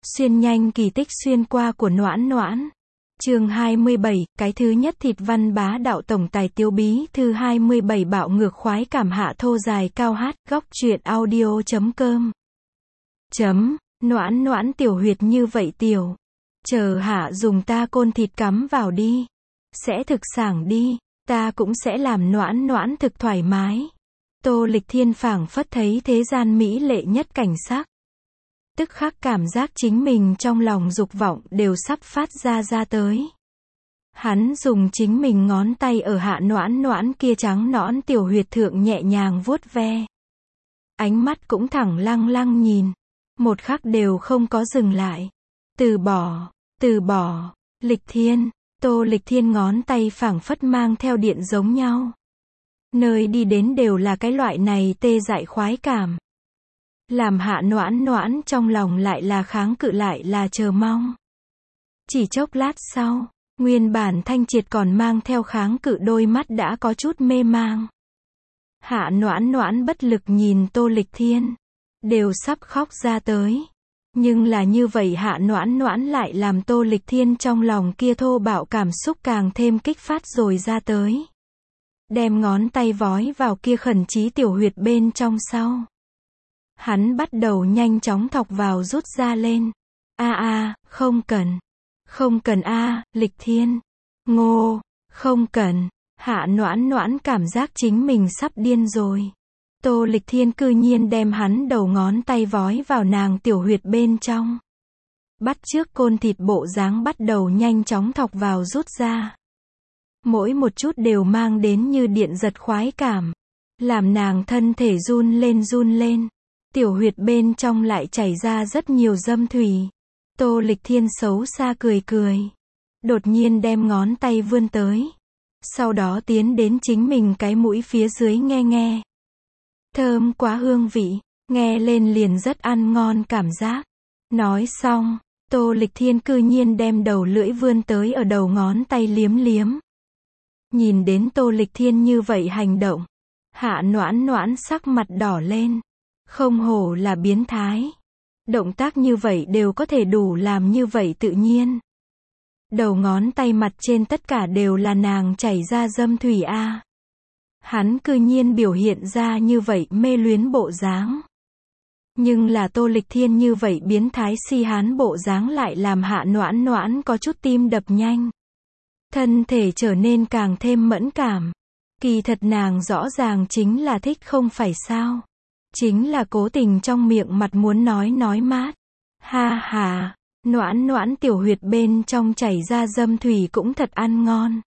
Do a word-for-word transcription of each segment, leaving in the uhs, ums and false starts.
Xuyên nhanh kỳ tích xuyên qua của Noãn Noãn. Chương hai mươi bảy, cái thứ nhất thịt văn bá đạo tổng tài tiêu bí thư hai mươi bảy bạo ngược khoái cảm hạ thô dài cao hát, góc truyện audio chấm com. Chấm, Noãn Noãn tiểu huyệt như vậy tiểu. Chờ hạ dùng ta côn thịt cắm vào đi. Sẽ thực sảng đi, ta cũng sẽ làm Noãn Noãn thực thoải mái. Tô Lịch Thiên phảng phất thấy thế gian mỹ lệ nhất cảnh sắc. Tức khắc cảm giác chính mình trong lòng dục vọng đều sắp phát ra ra tới. Hắn dùng chính mình ngón tay ở hạ Noãn Noãn kia trắng nõn tiểu huyệt thượng nhẹ nhàng vuốt ve. Ánh mắt cũng thẳng lăng lăng nhìn. Một khắc đều không có dừng lại. Từ bỏ, từ bỏ, Lịch Thiên, Tô Lịch Thiên ngón tay phảng phất mang theo điện giống nhau. Nơi đi đến đều là cái loại này tê dại khoái cảm. Làm hạ Noãn Noãn trong lòng lại là kháng cự lại là chờ mong. Chỉ chốc lát sau, nguyên bản thanh triệt còn mang theo kháng cự đôi mắt đã có chút mê mang. Hạ Noãn Noãn bất lực nhìn Tô Lịch Thiên, đều sắp khóc ra tới. Nhưng là như vậy hạ Noãn Noãn lại làm Tô Lịch Thiên trong lòng kia thô bạo cảm xúc càng thêm kích phát rồi ra tới. Đem ngón tay vói vào kia khẩn trí tiểu huyệt bên trong sau. Hắn bắt đầu nhanh chóng thọc vào rút ra lên. A a, không cần. Không cần a, Lịch Thiên. Ngô, không cần. Hạ Noãn Noãn cảm giác chính mình sắp điên rồi. Tô Lịch Thiên cư nhiên đem hắn đầu ngón tay vói vào nàng tiểu huyệt bên trong. Bắt trước côn thịt bộ dáng bắt đầu nhanh chóng thọc vào rút ra. Mỗi một chút đều mang đến như điện giật khoái cảm. Làm nàng thân thể run lên run lên. Tiểu huyệt bên trong lại chảy ra rất nhiều dâm thủy. Tô Lịch Thiên xấu xa cười cười. Đột nhiên đem ngón tay vươn tới. Sau đó tiến đến chính mình cái mũi phía dưới nghe nghe. Thơm quá hương vị. Nghe lên liền rất ăn ngon cảm giác. Nói xong, Tô Lịch Thiên cư nhiên đem đầu lưỡi vươn tới ở đầu ngón tay liếm liếm. Nhìn đến Tô Lịch Thiên như vậy hành động. Hạ Noãn Noãn sắc mặt đỏ lên. Không hổ là biến thái. Động tác như vậy đều có thể đủ làm như vậy tự nhiên. Đầu ngón tay mặt trên tất cả đều là nàng chảy ra dâm thủy a. Hắn cư nhiên biểu hiện ra như vậy mê luyến bộ dáng. Nhưng là Tô Lịch Thiên như vậy biến thái si hán bộ dáng lại làm hạ Noãn Noãn có chút tim đập nhanh. Thân thể trở nên càng thêm mẫn cảm. Kỳ thật nàng rõ ràng chính là thích không phải sao. Chính là cố tình trong miệng mặt muốn nói nói mát. Ha ha, Noãn Noãn tiểu huyệt bên trong chảy ra dâm thủy cũng thật ăn ngon.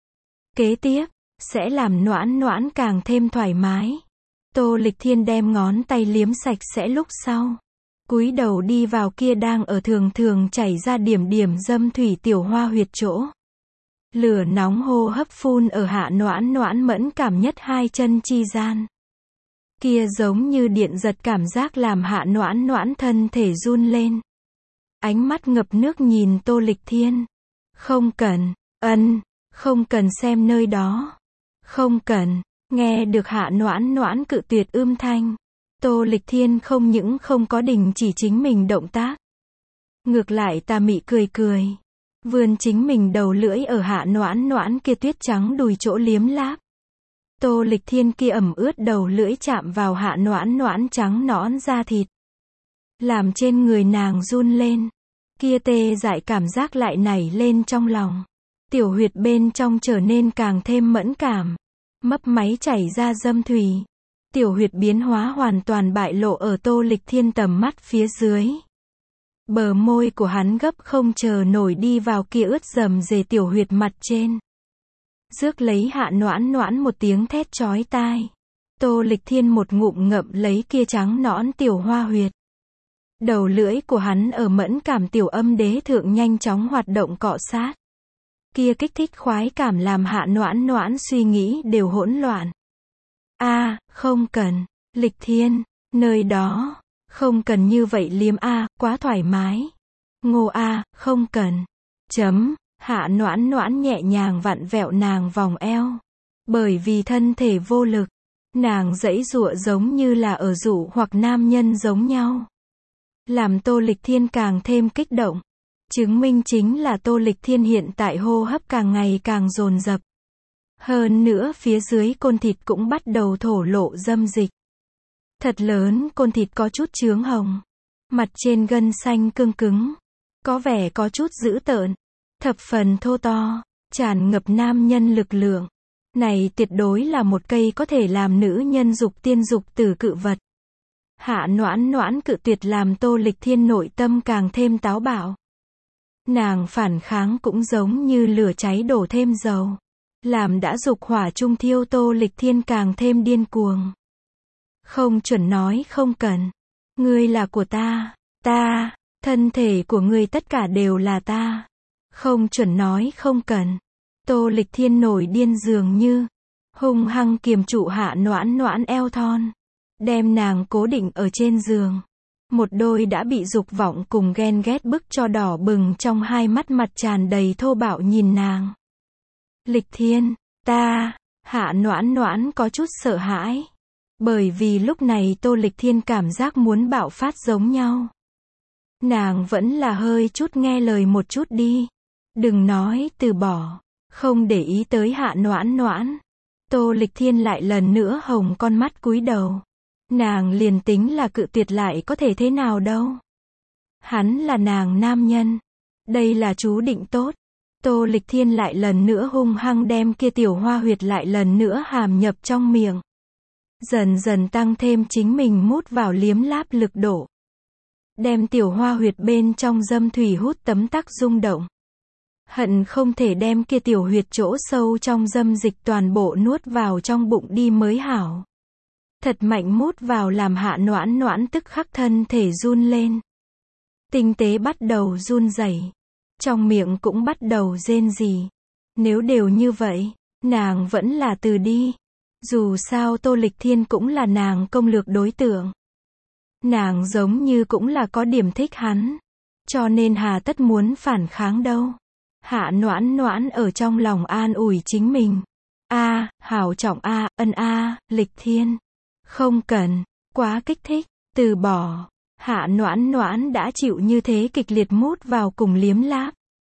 Kế tiếp, sẽ làm Noãn Noãn càng thêm thoải mái. Tô Lịch Thiên đem ngón tay liếm sạch sẽ lúc sau. Cúi đầu đi vào kia đang ở thường thường chảy ra điểm điểm dâm thủy tiểu hoa huyệt chỗ. Lửa nóng hô hấp phun ở hạ Noãn Noãn mẫn cảm nhất hai chân chi gian. Kia giống như điện giật cảm giác làm hạ Noãn Noãn thân thể run lên. Ánh mắt ngập nước nhìn Tô Lịch Thiên. Không cần, ân, không cần xem nơi đó. Không cần, nghe được hạ Noãn Noãn cự tuyệt ưm thanh. Tô Lịch Thiên không những không có đình chỉ chính mình động tác. Ngược lại tà mị cười cười. Vươn chính mình đầu lưỡi ở hạ Noãn Noãn kia tuyết trắng đùi chỗ liếm láp. Tô Lịch Thiên kia ẩm ướt đầu lưỡi chạm vào hạ Noãn Noãn trắng nõn da thịt. Làm trên người nàng run lên. Kia tê dại cảm giác lại nảy lên trong lòng. Tiểu huyệt bên trong trở nên càng thêm mẫn cảm. Mấp máy chảy ra dâm thủy. Tiểu huyệt biến hóa hoàn toàn bại lộ ở Tô Lịch Thiên tầm mắt phía dưới. Bờ môi của hắn gấp không chờ nổi đi vào kia ướt dầm dề tiểu huyệt mặt trên. Rước lấy hạ Noãn Noãn một tiếng thét chói tai. Tô Lịch Thiên một ngụm ngậm lấy kia trắng nõn tiểu hoa huyệt. Đầu lưỡi của hắn ở mẫn cảm tiểu âm đế thượng nhanh chóng hoạt động cọ sát. Kia kích thích khoái cảm làm hạ Noãn Noãn suy nghĩ đều hỗn loạn. A, không cần, Lịch Thiên, nơi đó, không cần như vậy liếm a, quá thoải mái. Ngô a, không cần. Chấm. Hạ Noãn Noãn nhẹ nhàng vặn vẹo nàng vòng eo. Bởi vì thân thể vô lực, nàng giãy giụa giống như là ở dụ hoặc nam nhân giống nhau. làm Tô Lịch Thiên càng thêm kích động. Chứng minh chính là Tô Lịch Thiên hiện tại hô hấp càng ngày càng dồn dập. Hơn nữa phía dưới côn thịt cũng bắt đầu thổ lộ dâm dịch. Thật lớn côn thịt có chút chướng hồng. Mặt trên gân xanh cương cứng. Có vẻ có chút dữ tợn. Thập phần thô to. Tràn ngập nam nhân lực lượng. Này tuyệt đối là một cây có thể làm nữ nhân dục tiên dục tử cự vật. Hạ Noãn Noãn cự tuyệt làm Tô Lịch Thiên nội tâm càng thêm táo bạo. Nàng phản kháng cũng giống như lửa cháy đổ thêm dầu. Làm đã dục hỏa trung thiêu Tô Lịch Thiên càng thêm điên cuồng. Không chuẩn nói không cần. Ngươi là của ta, ta, thân thể của ngươi tất cả đều là ta. Không chuẩn nói không cần. Tô Lịch Thiên nổi điên dường như. Hung hăng kiềm trụ Hạ Noãn Noãn eo thon. Đem nàng cố định ở trên giường. Một đôi đã bị dục vọng cùng ghen ghét bức cho đỏ bừng trong hai mắt mặt tràn đầy thô bạo nhìn nàng. Lịch Thiên, ta, Hạ Noãn Noãn có chút sợ hãi. Bởi vì lúc này Tô Lịch Thiên cảm giác muốn bạo phát giống nhau. Nàng vẫn là hơi chút nghe lời một chút đi. Đừng nói từ bỏ. Không để ý tới Hạ Noãn Noãn. Tô Lịch Thiên lại lần nữa hồng con mắt cúi đầu. Nàng liền tính là cự tuyệt lại có thể thế nào đâu. Hắn là nàng nam nhân. Đây là chú định tốt. Tô Lịch Thiên lại lần nữa hung hăng đem kia tiểu hoa huyệt lại lần nữa hàm nhập trong miệng. Dần dần tăng thêm chính mình mút vào liếm láp lực độ. Đem tiểu hoa huyệt bên trong dâm thủy hút tấm tắc rung động. Hận không thể đem kia tiểu huyệt chỗ sâu trong dâm dịch toàn bộ nuốt vào trong bụng đi mới hảo. Thật mạnh mút vào làm Hạ Noãn Noãn tức khắc thân thể run lên. Tinh tế bắt đầu run rẩy. Trong miệng cũng bắt đầu rên rỉ. Nếu đều như vậy, nàng vẫn là từ đi. Dù sao Tô Lịch Thiên cũng là nàng công lược đối tượng. Nàng giống như cũng là có điểm thích hắn. Cho nên hà tất muốn phản kháng đâu. Hạ Noãn Noãn ở trong lòng an ủi chính mình. A, hảo trọng a, ân a, Lịch Thiên. Không cần, quá kích thích, từ bỏ. Hạ Noãn Noãn đã chịu như thế kịch liệt mút vào cùng liếm láp.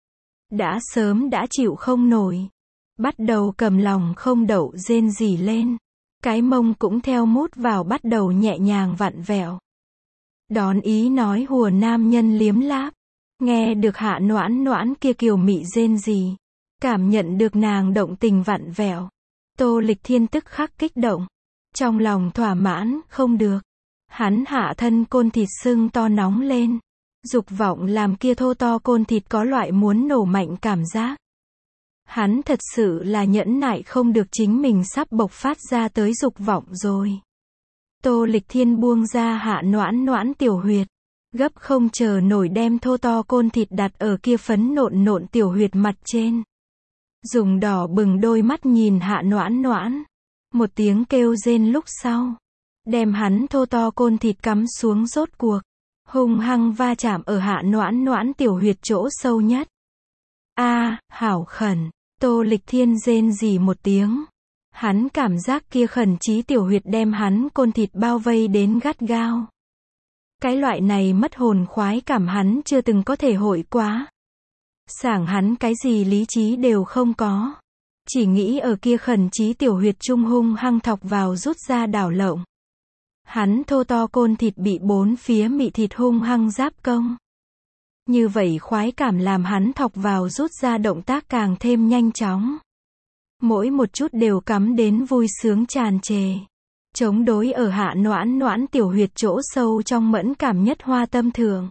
Đã sớm đã chịu không nổi. Bắt đầu cầm lòng không đậu rên rỉ lên. Cái mông cũng theo mút vào bắt đầu nhẹ nhàng vặn vẹo. Đón ý nói hùa nam nhân liếm láp. Nghe được Hạ Noãn Noãn kia kiều mị rên rỉ. Cảm nhận được nàng động tình vặn vẹo. Tô Lịch Thiên tức khắc kích động. Trong lòng thỏa mãn, không được. Hắn hạ thân côn thịt sưng to nóng lên. Dục vọng làm kia thô to côn thịt có loại muốn nổ mạnh cảm giác. Hắn thật sự là nhẫn nại không được chính mình sắp bộc phát ra tới dục vọng rồi. Tô Lịch Thiên buông ra Hạ Noãn Noãn tiểu huyệt. Gấp không chờ nổi đem thô to côn thịt đặt ở kia phấn nộn nộn tiểu huyệt mặt trên. Dùng đỏ bừng đôi mắt nhìn Hạ Noãn Noãn. Một tiếng kêu rên lúc sau. Đem hắn thô to côn thịt cắm xuống rốt cuộc. Hung hăng va chạm ở Hạ Noãn Noãn tiểu huyệt chỗ sâu nhất. A, hảo khẩn. Tô Lịch Thiên rên rỉ một tiếng. Hắn cảm giác kia khẩn chí tiểu huyệt đem hắn côn thịt bao vây đến gắt gao. Cái loại này mất hồn khoái cảm hắn chưa từng có thể hội quá. Sảng hắn cái gì lý trí đều không có. Chỉ nghĩ ở kia khẩn chí tiểu huyệt trung hung hăng thọc vào rút ra đảo lộng. Hắn thô to côn thịt bị bốn phía mị thịt hung hăng giáp công. Như vậy khoái cảm làm hắn thọc vào rút ra động tác càng thêm nhanh chóng. Mỗi một chút đều cắm đến vui sướng tràn trề. Chống đối ở Hạ Noãn Noãn tiểu huyệt chỗ sâu trong mẫn cảm nhất hoa tâm thượng.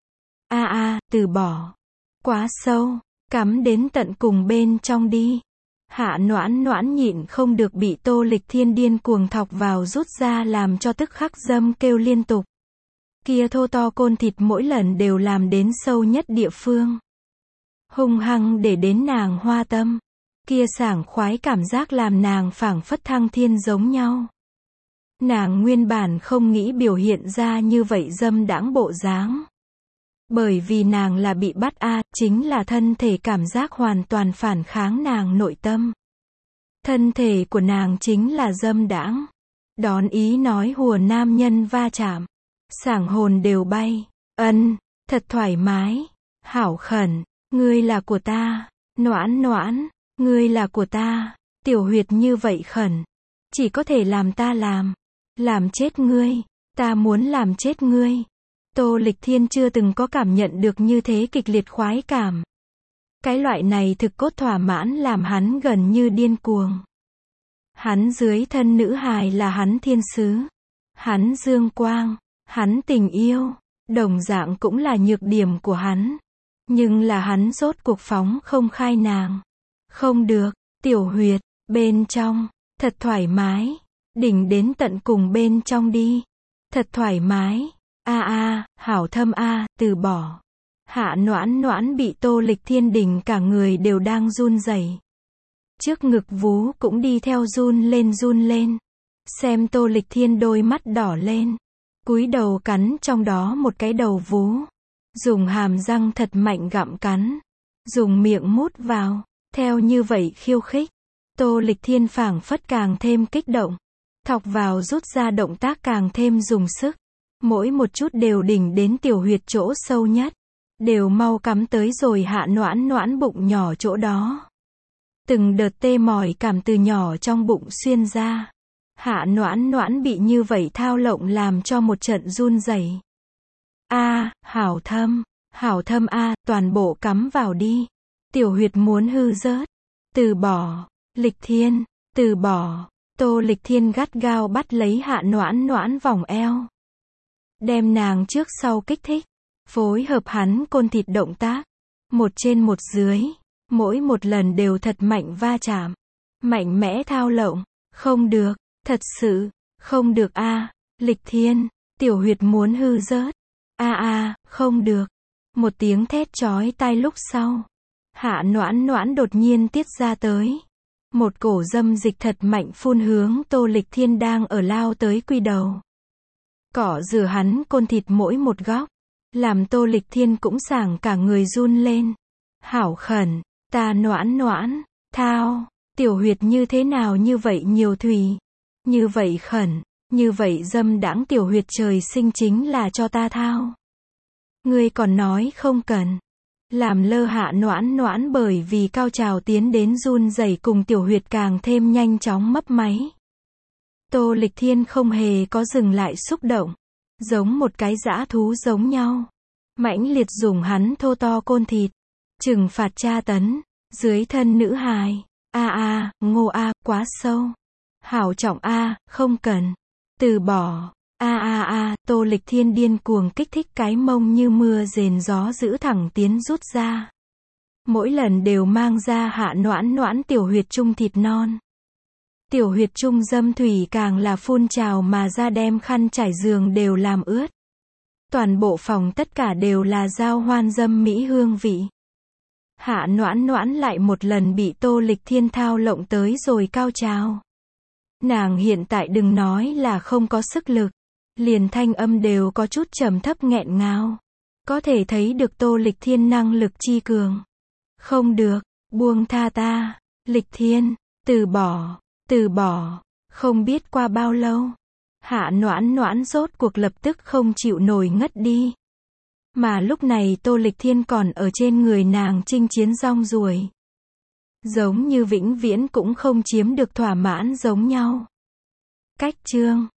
A a, từ bỏ. Quá sâu, cắm đến tận cùng bên trong đi. Hạ Noãn Noãn nhịn không được bị Tô Lịch Thiên điên cuồng thọc vào rút ra làm cho tức khắc dâm kêu liên tục. Kia thô to côn thịt mỗi lần đều làm đến sâu nhất địa phương. Hung hăng để đến nàng hoa tâm. Kia sảng khoái cảm giác làm nàng phảng phất thăng thiên giống nhau. Nàng nguyên bản không nghĩ biểu hiện ra như vậy dâm đãng bộ dáng. Bởi vì nàng là bị bắt a, chính là thân thể cảm giác hoàn toàn phản kháng nàng nội tâm. Thân thể của nàng chính là dâm đãng. Đón ý nói hùa nam nhân va chạm. Sảng hồn đều bay. Ân, thật thoải mái. Hảo khẩn, ngươi là của ta. Noãn noãn, ngươi là của ta. Tiểu Huyệt như vậy khẩn. Chỉ có thể làm ta làm. Làm chết ngươi. Ta muốn làm chết ngươi. Tô Lịch Thiên chưa từng có cảm nhận được như thế kịch liệt khoái cảm. Cái loại này thực cốt thỏa mãn làm hắn gần như điên cuồng. Hắn dưới thân nữ hài là hắn thiên sứ. Hắn dương quang. Hắn tình yêu. Đồng dạng cũng là nhược điểm của hắn. Nhưng là hắn rốt cuộc phóng không khai nàng. Không được, Tiểu Huyệt, bên trong, thật thoải mái. Đỉnh đến tận cùng bên trong đi. Thật thoải mái. A a, hảo thâm a, từ bỏ. Hạ Noãn Noãn bị Tô Lịch Thiên đỉnh cả người đều đang run rẩy. Trước ngực vú cũng đi theo run lên run lên. Xem Tô Lịch Thiên đôi mắt đỏ lên. Cúi đầu cắn trong đó một cái đầu vú. Dùng hàm răng thật mạnh gặm cắn. Dùng miệng mút vào. Theo như vậy khiêu khích. Tô Lịch Thiên phảng phất càng thêm kích động. Thọc vào rút ra động tác càng thêm dùng sức. Mỗi một chút đều đỉnh đến Tiểu Huyệt chỗ sâu nhất. Đều mau cắm tới rồi Hạ Noãn Noãn bụng nhỏ chỗ đó. Từng đợt tê mỏi cảm từ nhỏ trong bụng xuyên ra. Hạ Noãn Noãn bị như vậy thao lộng làm cho một trận run rẩy. A, hảo thâm, hảo thâm a, toàn bộ cắm vào đi. Tiểu Huyệt muốn hư rớt. Từ bỏ, Lịch Thiên, từ bỏ. Tô Lịch Thiên gắt gao bắt lấy Hạ Noãn Noãn vòng eo. Đem nàng trước sau kích thích. Phối hợp hắn côn thịt động tác. Một trên một dưới. Mỗi một lần đều thật mạnh va chạm. Mạnh mẽ thao lộng. Không được, thật sự, không được a, Lịch Thiên, Tiểu Huyệt muốn hư rớt. A a, không được. Một tiếng thét chói tai lúc sau. Hạ Noãn Noãn đột nhiên tiết ra tới. Một cổ dâm dịch thật mạnh phun hướng Tô Lịch Thiên đang ở lao tới quy đầu. Cỏ rửa hắn côn thịt mỗi một góc. Làm Tô Lịch Thiên cũng sảng cả người run lên. Hảo khẩn, ta Noãn Noãn, thao, Tiểu Huyệt như thế nào như vậy nhiều thùy. Như vậy khẩn, như vậy dâm đãng Tiểu Huyệt trời sinh chính là cho ta thao. Ngươi còn nói không cần. Làm lơ Hạ Noãn Noãn bởi vì cao trào tiến đến run rẩy cùng Tiểu Huyệt càng thêm nhanh chóng mấp máy. Tô Lịch Thiên không hề có dừng lại xúc động. Giống một cái dã thú giống nhau. Mãnh liệt dùng hắn thô to côn thịt. Trừng phạt tra tấn. Dưới thân nữ hài. A a, ngô a, quá sâu. Hảo trọng a, không cần. Từ bỏ. A a a, Tô Lịch Thiên điên cuồng kích thích cái mông như mưa rền gió giữ thẳng tiến rút ra. Mỗi lần đều mang ra Hạ Noãn Noãn Tiểu Huyệt trung thịt non. Tiểu Huyệt trung dâm thủy càng là phun trào mà ra đem khăn trải giường đều làm ướt. Toàn bộ phòng tất cả đều là giao hoan dâm mỹ hương vị. Hạ Noãn Noãn lại một lần bị Tô Lịch Thiên thao lộng tới rồi cao trào. Nàng hiện tại đừng nói là không có sức lực. Liền thanh âm đều có chút trầm thấp nghẹn ngào. Có thể thấy được Tô Lịch Thiên năng lực chi cường. Không được, buông tha ta. Lịch Thiên, từ bỏ, từ bỏ. Không biết qua bao lâu. Hạ Noãn Noãn rốt cuộc lập tức không chịu nổi ngất đi. Mà lúc này Tô Lịch Thiên còn ở trên người nàng chinh chiến rong ruổi. Giống như vĩnh viễn cũng không chiếm được thỏa mãn giống nhau. Cách chương